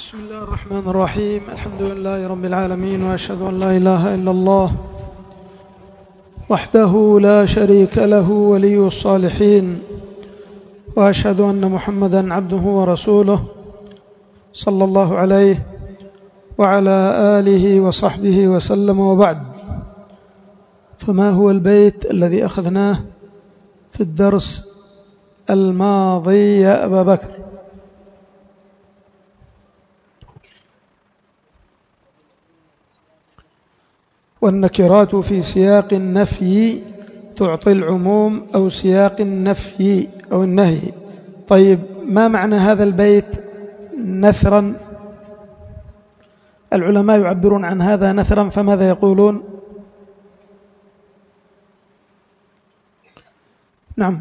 بسم الله الرحمن الرحيم. الحمد لله رب العالمين، وأشهد أن لا إله إلا الله وحده لا شريك له ولي الصالحين، وأشهد أن محمدا عبده ورسوله صلى الله عليه وعلى آله وصحبه وسلم. وبعد، فما هو البيت الذي أخذناه في الدرس الماضي يا أبا بكر؟ والنكرات في سياق النفي تعطي العموم أو سياق النفي أو النهي. طيب، ما معنى هذا البيت نثرا؟ العلماء يعبرون عن هذا نثرا، فماذا يقولون؟ نعم،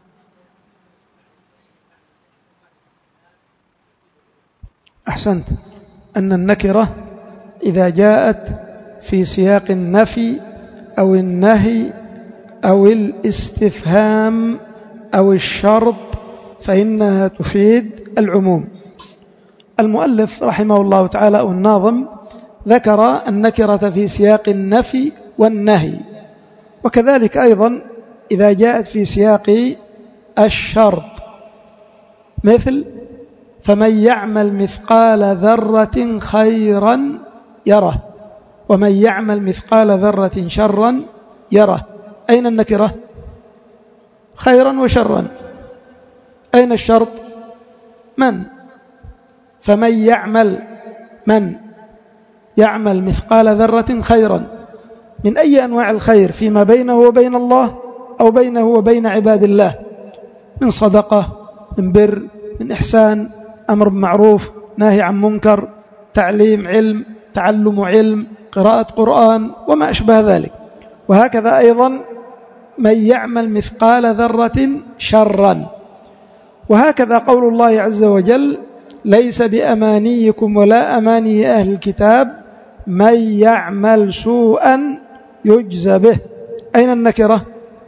أحسنت، أن النكرة إذا جاءت في سياق النفي أو النهي أو الاستفهام أو الشرط فإنها تفيد العموم. المؤلف رحمه الله تعالى أو الناظم ذكر النكرة في سياق النفي والنهي، وكذلك أيضا إذا جاءت في سياق الشرط، مثل فمن يعمل مثقال ذرة خيرا يره ومن يعمل مثقال ذرة شرا يره. أين النكرة؟ خيرا وشرا. أين الشرط؟ من؟ فمن يعمل، من يعمل مثقال ذرة خيرا، من أي أنواع الخير؟ فيما بينه وبين الله أو بينه وبين عباد الله، من صدقة، من بر، من إحسان، أمر بمعروف، نهي عن منكر، تعليم علم، تعلم علم، قراءة قرآن وما أشبه ذلك. وهكذا أيضا من يعمل مثقال ذرة شرا. وهكذا قول الله عز وجل ليس بأمانيكم ولا أماني أهل الكتاب من يعمل سوءا يجزى به. أين النكرة؟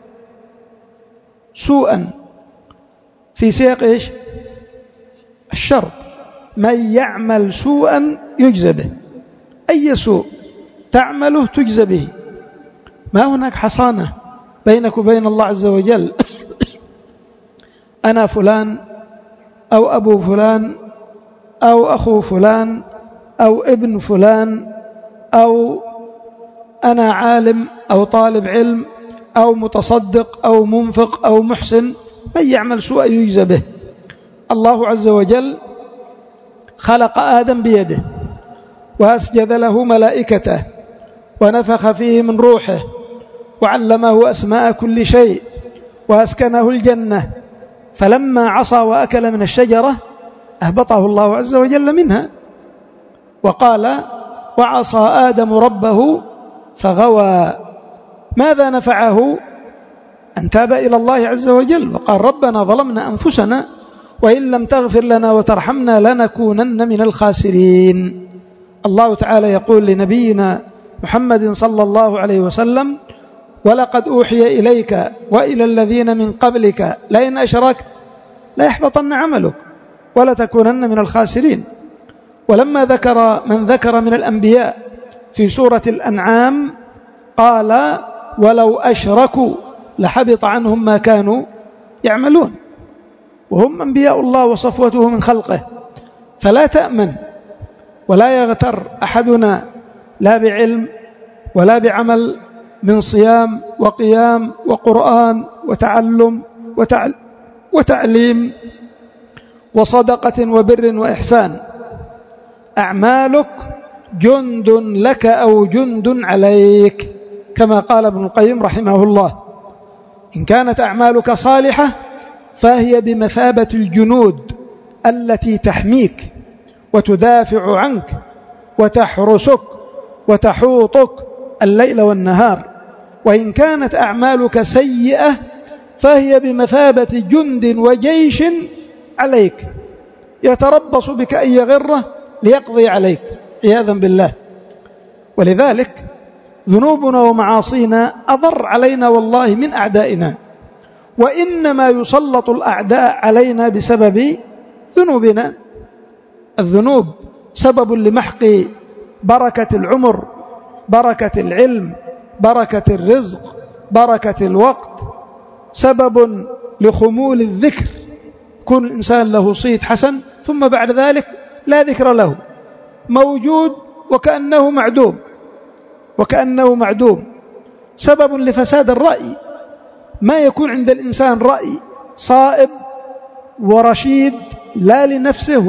سوءا في سياق إيش؟ الشرط. من يعمل سوءا يجزى به، أي سوء تعمله تجزى به. ما هناك حصانة بينك وبين الله عز وجل أنا فلان أو أبو فلان أو أخو فلان أو ابن فلان أو أنا عالم أو طالب علم أو متصدق أو منفق أو محسن. من يعمل سوءا يجزى به. الله عز وجل خلق آدم بيده وأسجد له ملائكته ونفخ فيه من روحه وعلمه أسماء كل شيء وأسكنه الجنة، فلما عصى وأكل من الشجرة أهبطه الله عز وجل منها، وقال وعصى آدم ربه فغوى. ماذا نفعه؟ أن تاب إلى الله عز وجل وقال ربنا ظلمنا أنفسنا وإن لم تغفر لنا وترحمنا لنكونن من الخاسرين. الله تعالى يقول لنبينا محمد صلى الله عليه وسلم ولقد أوحي إليك وإلى الذين من قبلك لئن أشركت ليحبطن عملك ولتكونن من الخاسرين. ولما ذكر من الأنبياء في سورة الأنعام قال ولو أشركوا لحبط عنهم ما كانوا يعملون، وهم أنبياء الله وصفوته من خلقه. فلا تأمن ولا يغتر أحدنا لا بعلم ولا بعمل من صيام وقيام وقرآن وتعلم وتعليم وصدقة وبر وإحسان. أعمالك جند لك أو جند عليك، كما قال ابن القيم رحمه الله. إن كانت أعمالك صالحة فهي بمثابة الجنود التي تحميك وتدافع عنك وتحرسك وتحوطك الليل والنهار. وإن كانت أعمالك سيئة فهي بمثابة جند وجيش عليك يتربص بك أن يغره ليقضي عليك عياذا بالله. ولذلك ذنوبنا ومعاصينا أضر علينا والله من أعدائنا، وإنما يسلط الأعداء علينا بسبب ذنوبنا. الذنوب سبب لمحق بركة العمر، بركة العلم، بركة الرزق، بركة الوقت، سبب لخمول الذكر، كون الإنسان له صيت حسن ثم بعد ذلك لا ذكر له، موجود وكأنه معدوم، سبب لفساد الرأي، ما يكون عند الإنسان رأي صائب ورشيد لا لنفسه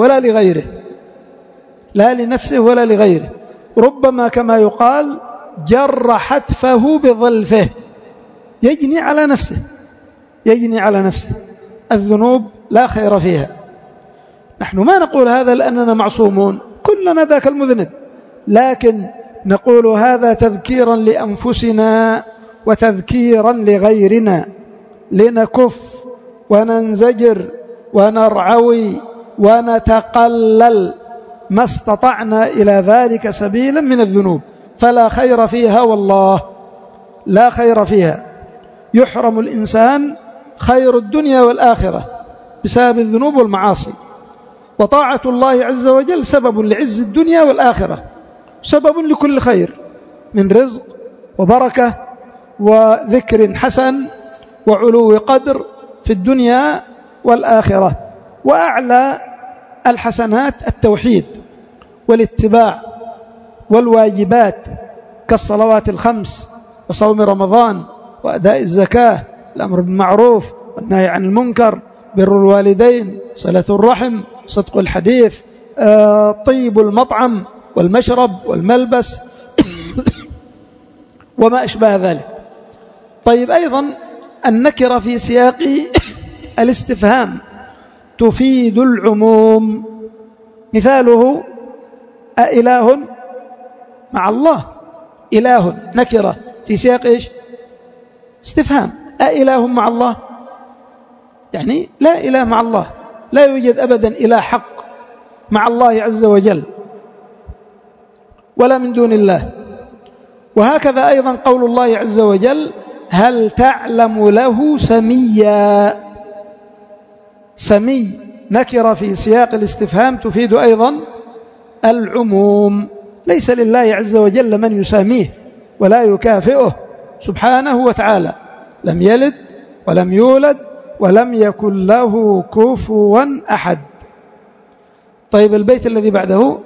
ولا لغيره، ربما كما يقال جر حتفه بظلفه، يجني على نفسه. الذنوب لا خير فيها. نحن ما نقول هذا لأننا معصومون، كلنا ذاك المذنب، لكن نقول هذا تذكيرا لأنفسنا وتذكيرا لغيرنا، لنكف وننزجر ونرعوي ونتقلل ما استطعنا إلى ذلك سبيلا من الذنوب، فلا خير فيها، والله لا خير فيها. يحرم الإنسان خير الدنيا والآخرة بسبب الذنوب والمعاصي، وطاعة الله عز وجل سبب لعز الدنيا والآخرة، سبب لكل خير من رزق وبركة وذكر حسن وعلو قدر في الدنيا والآخرة. وأعلى الحسنات التوحيد والاتباع والواجبات كالصلوات الخمس وصوم رمضان وأداء الزكاة، الأمر بالمعروف والنهي عن المنكر، بر الوالدين، صلة الرحم، صدق الحديث، طيب المطعم والمشرب والملبس وما أشبه ذلك. طيب، أيضا النكرة في سياق الاستفهام تفيد العموم، مثاله أإله مع الله، إله نكرة في سياق إيش؟ استفهام. أإله مع الله، يعني لا إله مع الله، لا يوجد أبدا إله حق مع الله عز وجل ولا من دون الله. وهكذا أيضا قول الله عز وجل هل تعلم له سميا، سمي نكرة في سياق الاستفهام تفيد أيضا العموم، ليس لله عز وجل من يساميه ولا يكافئه سبحانه وتعالى، لم يلد ولم يولد ولم يكن له كفوا أحد. طيب، البيت الذي بعده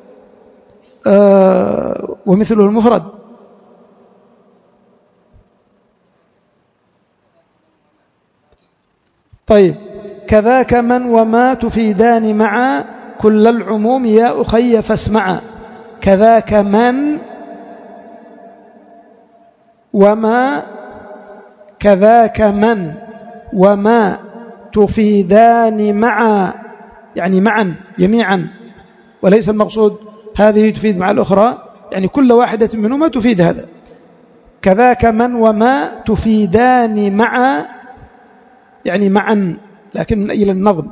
ومثله المفرد. طيب، كذاك من وما تفيدان معا كل العموم يا أخي فاسمعا. كذاك من وما، كذاك من وما تفيدان معا، يعني معا جميعا، وليس المقصود هذه تفيد مع الأخرى، يعني كل واحدة منهما تفيد هذا. كذاك من وما تفيدان معا، يعني معا، لكن إلى النظم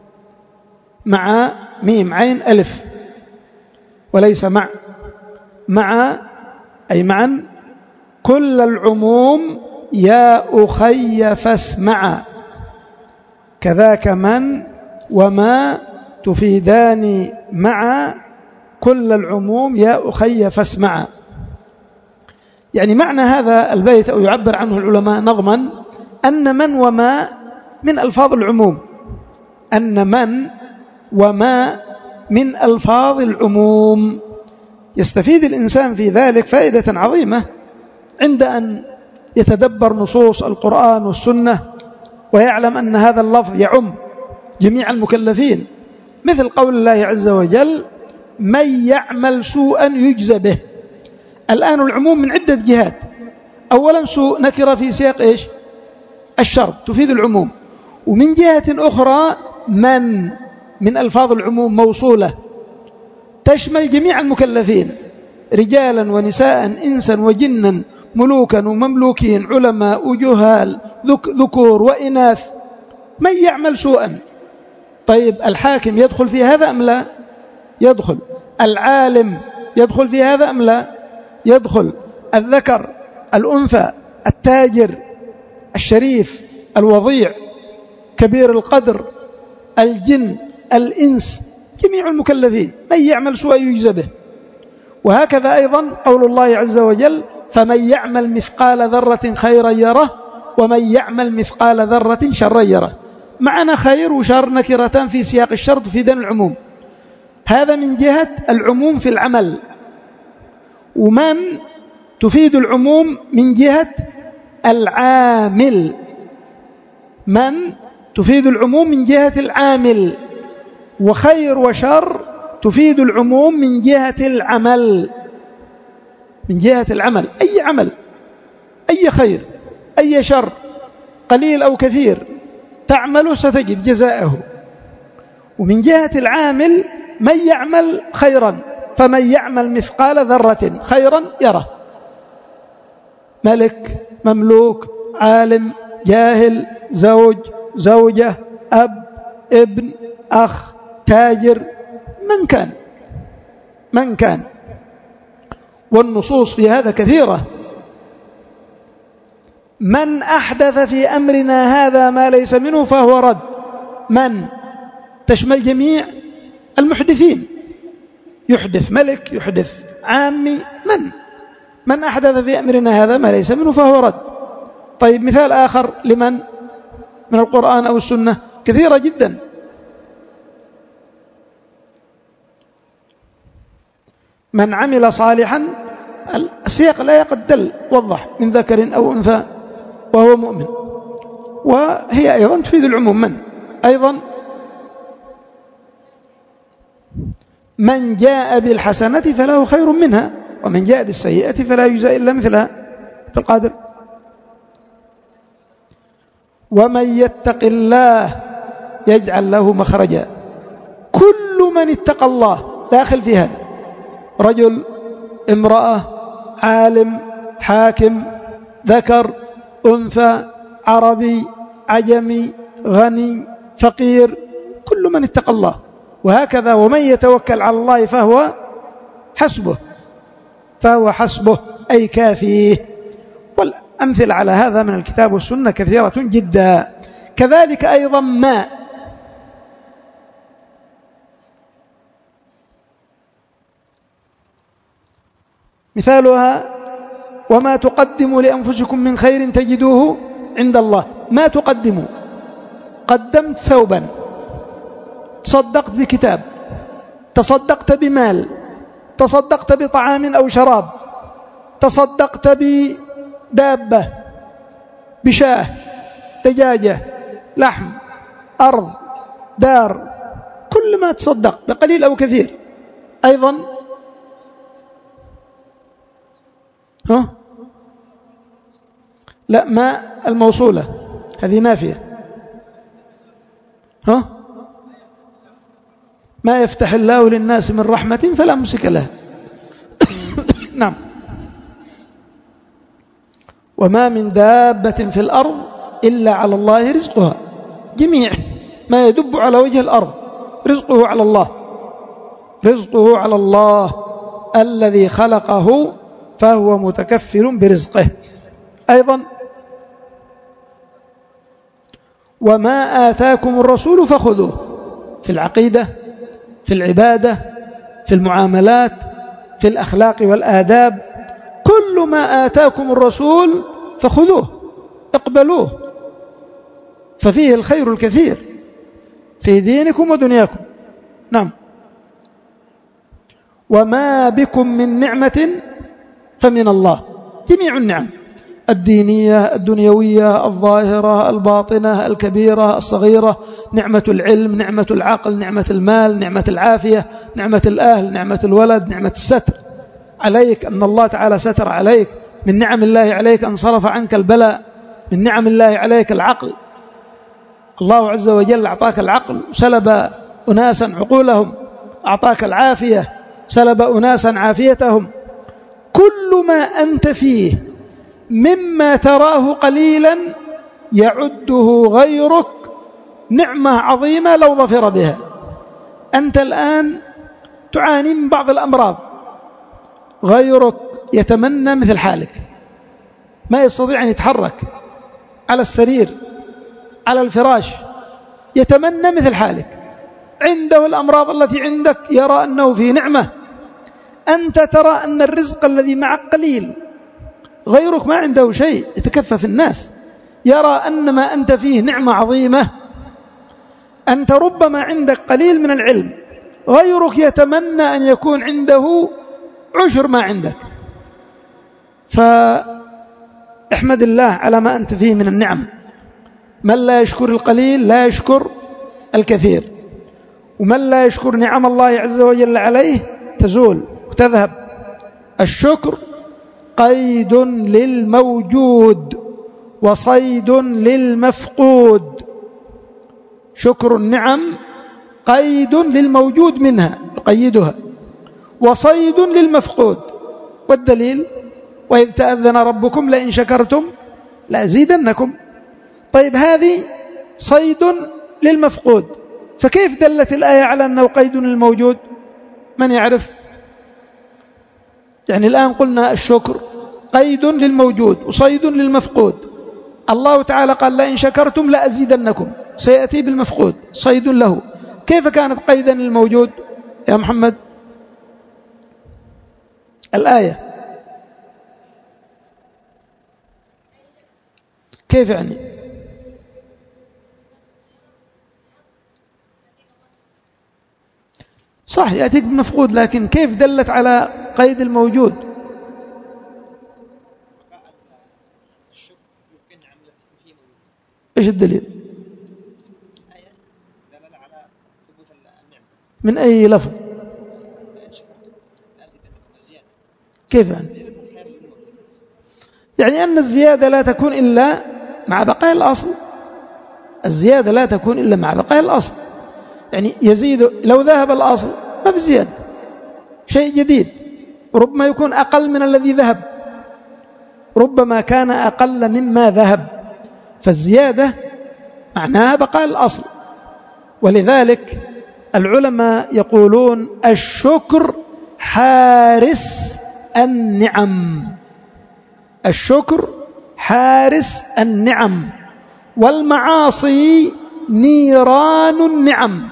مع ميم عين ألف وليس مع أي معا كل العموم يا أخي فاسمع. كذاك من وما تفيدان مع كل العموم يا أخي فاسمع. يعني معنى هذا البيت أو يعبر عنه العلماء نظما أن من وما من ألفاظ العموم، أن من وما من ألفاظ العموم. يستفيد الإنسان في ذلك فائدة عظيمة عند أن يتدبر نصوص القرآن والسنة ويعلم أن هذا اللفظ يعم جميع المكلفين، مثل قول الله عز وجل من يعمل سوءا يجزى به. الآن العموم من عدة جهات. أولا سوء نكرة في سياق إيش؟ الشر تفيد العموم. ومن جهة أخرى من ألفاظ العموم موصولة تشمل جميع المكلفين، رجالا ونساء إنسا وجنا، ملوكا ومملوكين، علماء وجهال، ذكور وإناث. من يعمل سوءا. طيب، الحاكم يدخل في هذا أم لا؟ يدخل. العالم يدخل في هذا أم لا؟ يدخل. الذكر، الأنثى، التاجر، الشريف، الوضيع، كبير القدر، الجن، الإنس، جميع المكلفين، من يعمل سوءا يجزى به. وهكذا أيضا قول الله عز وجل: فمن يعمل مثقال ذرة خيرا يره ومن يعمل مثقال ذرة شرا يره. معنى خير وشر نكرتان في سياق الشرط في دين العموم، هذا من جهة العموم في العمل، ومن تفيد العموم من جهة العامل، من تفيد العموم من جهة العامل، وخير وشر تفيد العموم من جهة العمل، من جهة العمل، أي عمل، أي خير أي شر قليل أو كثير تعمل ستجد جزاءه. ومن جهة العامل من يعمل خيرا، فمن يعمل مثقال ذرة خيرا يره، ملك، مملوك، عالم، جاهل، زوج، زوجة، أب، ابن، أخ، تاجر، من كان. والنصوص في هذا كثيرة. من أحدث في أمرنا هذا ما ليس منه فهو رد. من تشمل جميع المحدثين، يحدث ملك، يحدث عامي، من أحدث في أمرنا هذا ما ليس منه فهو رد. طيب مثال آخر لمن من القرآن أو السنة كثيرة جدا. من عمل صالحا، السياق لا يقدل وضح، من ذكر أو أنثى وهو مؤمن، وهي أيضا تفيد العموم. من أيضا من جاء بالحسنة فله خير منها ومن جاء بالسيئة فلا يجزى إلا مثلها في القادر. ومن يتق الله يجعل له مخرجا. كل من اتقى الله داخل في هذا، رجل، امرأة، عالم، حاكم، ذكر، أنثى، عربي، عجمي، غني، فقير، كل من اتقى الله. وهكذا ومن يتوكل على الله فهو حسبه أي كافيه. والأمثلة على هذا من الكتاب والسنة كثيرة جدا. كذلك أيضا ما مثالها: وما تقدموا لأنفسكم من خير تجدوه عند الله. ما تقدموا، قدمت ثوبا، تصدقت بكتاب، تصدقت بمال، تصدقت بطعام أو شراب، تصدقت بدابة، بشاه، دجاجة، لحم، أرض، دار، كل ما تصدق بقليل أو كثير. أيضا لا، ما الموصولة هذه نافية. ما يفتح الله للناس من رحمة فلا ممسك لها. نعم. وما من دابة في الأرض إلا على الله رزقها. جميع ما يدب على وجه الأرض رزقه على الله، رزقه على الله الذي خلقه فهو متكفل برزقه. أيضا وما آتاكم الرسول فخذوه، في العقيدة، في العبادة، في المعاملات، في الأخلاق والآداب، كل ما آتاكم الرسول فخذوه، اقبلوه، ففيه الخير الكثير في دينكم ودنياكم. نعم. وما بكم من نعمة فمن الله. جميع النعم الدينية، الدنيوية، الظاهرة، الباطنة، الكبيرة، الصغيرة، نعمة العلم، نعمة العقل، نعمة المال، نعمة العافية، نعمة الأهل، نعمة الولد، نعمة الستر عليك، أن الله تعالى ستر عليك. من نعم الله عليك أن صرف عنك البلاء. من نعم الله عليك العقل، الله عز وجل أعطاك العقل سلب أناسا عقولهم، أعطاك العافية سلب أناسا عافيتهم. كل ما أنت فيه مما تراه قليلا يعده غيرك نعمة عظيمة لو ظفر بها. أنت الآن تعاني من بعض الأمراض، غيرك يتمنى مثل حالك، ما يستطيع أن يتحرك على السرير، على الفراش، يتمنى مثل حالك، عنده الأمراض التي عندك يرى أنه في نعمة. أنت ترى أن الرزق الذي معك قليل، غيرك ما عنده شيء يتكفف الناس، يرى أن ما أنت فيه نعمة عظيمة. أنت ربما عندك قليل من العلم، غيرك يتمنى أن يكون عنده عشر ما عندك. فاحمد الله على ما أنت فيه من النعم. من لا يشكر القليل لا يشكر الكثير، ومن لا يشكر نعم الله عز وجل عليه تزول وتذهب. الشكر قيد للموجود وصيد للمفقود. شكر النعم قيد للموجود منها يقيدها، وصيد للمفقود. والدليل وإذ تأذن ربكم لئن شكرتم لأزيدنكم. طيب هذه صيد للمفقود، فكيف دلت الآية على أنه قيد للموجود؟ من يعرف؟ يعني الآن قلنا الشكر قيد للموجود وصيد للمفقود. الله تعالى قال لئن شكرتم لأزيدنكم، سيأتي بالمفقود صيد له. كيف كانت قيدا للموجود يا محمد الآية؟ كيف يعني؟ صح يأتيك بمفقود، لكن كيف دلت على قيد الموجود؟ إيش الدليل؟ من أي لفظ؟ كيف يعني؟ يعني أن الزيادة لا تكون إلا مع بقاء الأصل. الزيادة لا تكون إلا مع بقاء الأصل. يعني يزيد لو ذهب الأصل ما في زيادة، شيء جديد ربما يكون أقل من الذي ذهب، ربما كان أقل مما ذهب، فالزيادة معناها بقاء الأصل. ولذلك العلماء يقولون الشكر حارس النعم. الشكر حارس النعم، والمعاصي نيران النعم.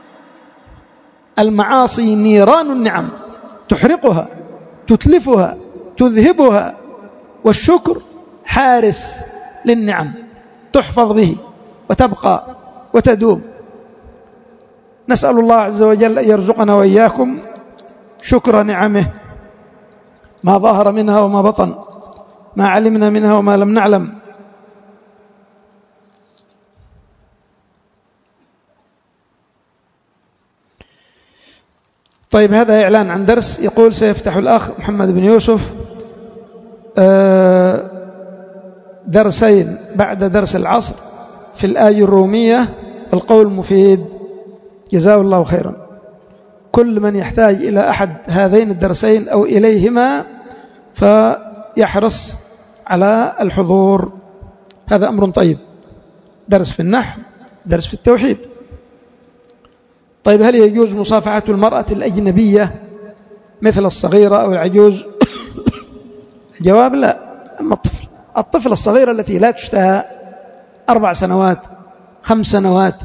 المعاصي نيران النعم، تحرقها تتلفها تذهبها، والشكر حارس للنعم، تحفظ به وتبقى وتدوم. نسأل الله عز وجل أن يرزقنا وإياكم شكر نعمه، ما ظهر منها وما بطن، ما علمنا منها وما لم نعلم. طيب هذا إعلان عن درس. يقول سيفتح الأخ محمد بن يوسف درسين بعد درس العصر في الآية الرومية والقول المفيد، جزاه الله خيرا. كل من يحتاج إلى أحد هذين الدرسين أو إليهما فيحرص على الحضور. هذا أمر طيب، درس في النحو، درس في التوحيد. طيب هل يجوز مصافحة المرأة الأجنبية مثل الصغيرة أو العجوز؟ الجواب لا. أما الطفل الصغيرة التي لا تشتهى 4 سنوات 5 سنوات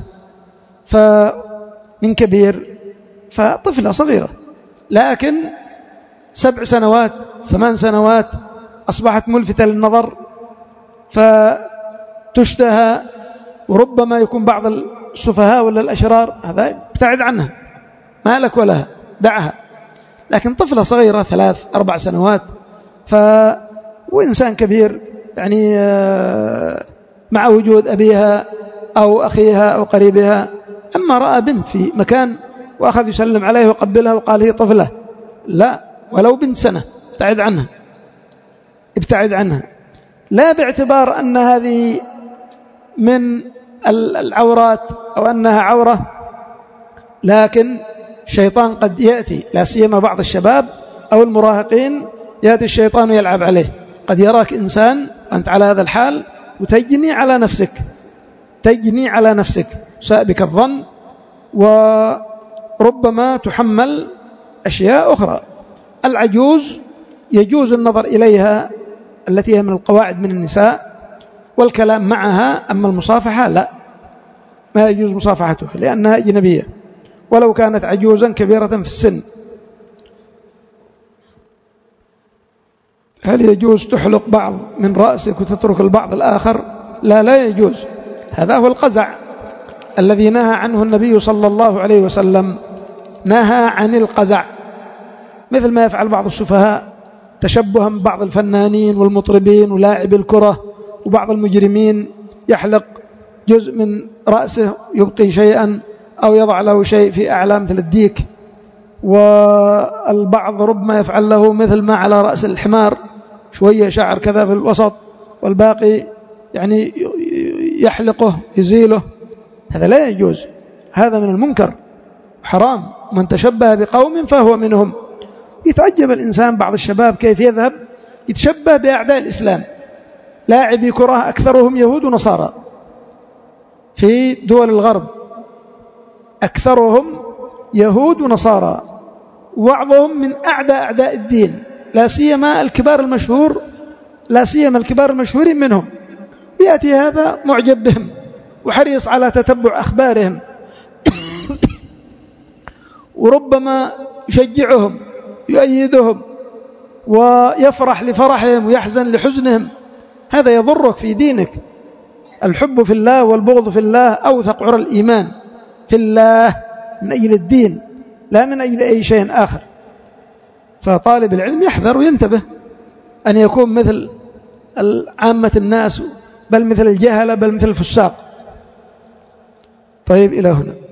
فمن كبير، فطفلة صغيرة، لكن 7 سنوات 8 سنوات أصبحت ملفتة للنظر فتشتهى، وربما يكون بعض السفهاء ولا الأشرار هذا ابتعد عنها، ما لك ولها، دعها. لكن طفلة صغيرة 3 4 سنوات وإنسان كبير يعني مع وجود أبيها أو أخيها أو قريبها، أما رأى بنت في مكان وأخذ يسلم عليه وقبلها وقال هي طفلة، لا، ولو بنت سنة ابتعد عنها، ابتعد عنها، لا باعتبار أن هذه من العورات أو أنها عورة، لكن الشيطان قد يأتي، لا سيما بعض الشباب أو المراهقين، يأتي الشيطان يلعب عليه. قد يراك إنسان وأنت على هذا الحال وتجني على نفسك، تجني على نفسك، ساء بك الظن، وربما تحمل أشياء أخرى. العجوز يجوز النظر إليها التي هي من القواعد من النساء والكلام معها، أما المصافحة لا، ما يجوز مصافحتها لأنها أجنبية. ولو كانت عجوزا كبيرة في السن. هل يجوز تحلق بعض من رأسك وتترك البعض الآخر؟ لا، لا يجوز. هذا هو القزع الذي نهى عنه النبي صلى الله عليه وسلم، نهى عن القزع، مثل ما يفعل بعض السفهاء تشبها ببعض الفنانين والمطربين ولاعب الكرة وبعض المجرمين، يحلق جزء من رأسه يبقي شيئا أو يضع له شيء في أعلى مثل الديك، والبعض ربما يفعل له مثل ما على رأس الحمار شوية شعر كذا في الوسط والباقي يعني يحلقه يزيله. هذا لا يجوز، هذا من المنكر حرام. من تشبه بقوم فهو منهم. يتعجب الإنسان بعض الشباب كيف يذهب يتشبه بأعداء الإسلام. لاعبي كرة أكثرهم يهود ونصارى في دول الغرب، أكثرهم يهود ونصارى، وبعضهم من أعداء الدين، لا سيما الكبار المشهورين منهم. يأتي هذا معجب بهم وحريص على تتبع أخبارهم وربما يشجعهم يؤيدهم ويفرح لفرحهم ويحزن لحزنهم. هذا يضرك في دينك. الحب في الله والبغض في الله أوثق عرى الإيمان، في الله من أجل الدين لا من أجل أي شيء آخر. فطالب العلم يحذر وينتبه أن يكون مثل عامة الناس، بل مثل الجهلة، بل مثل الفساق. طيب، إلى هنا.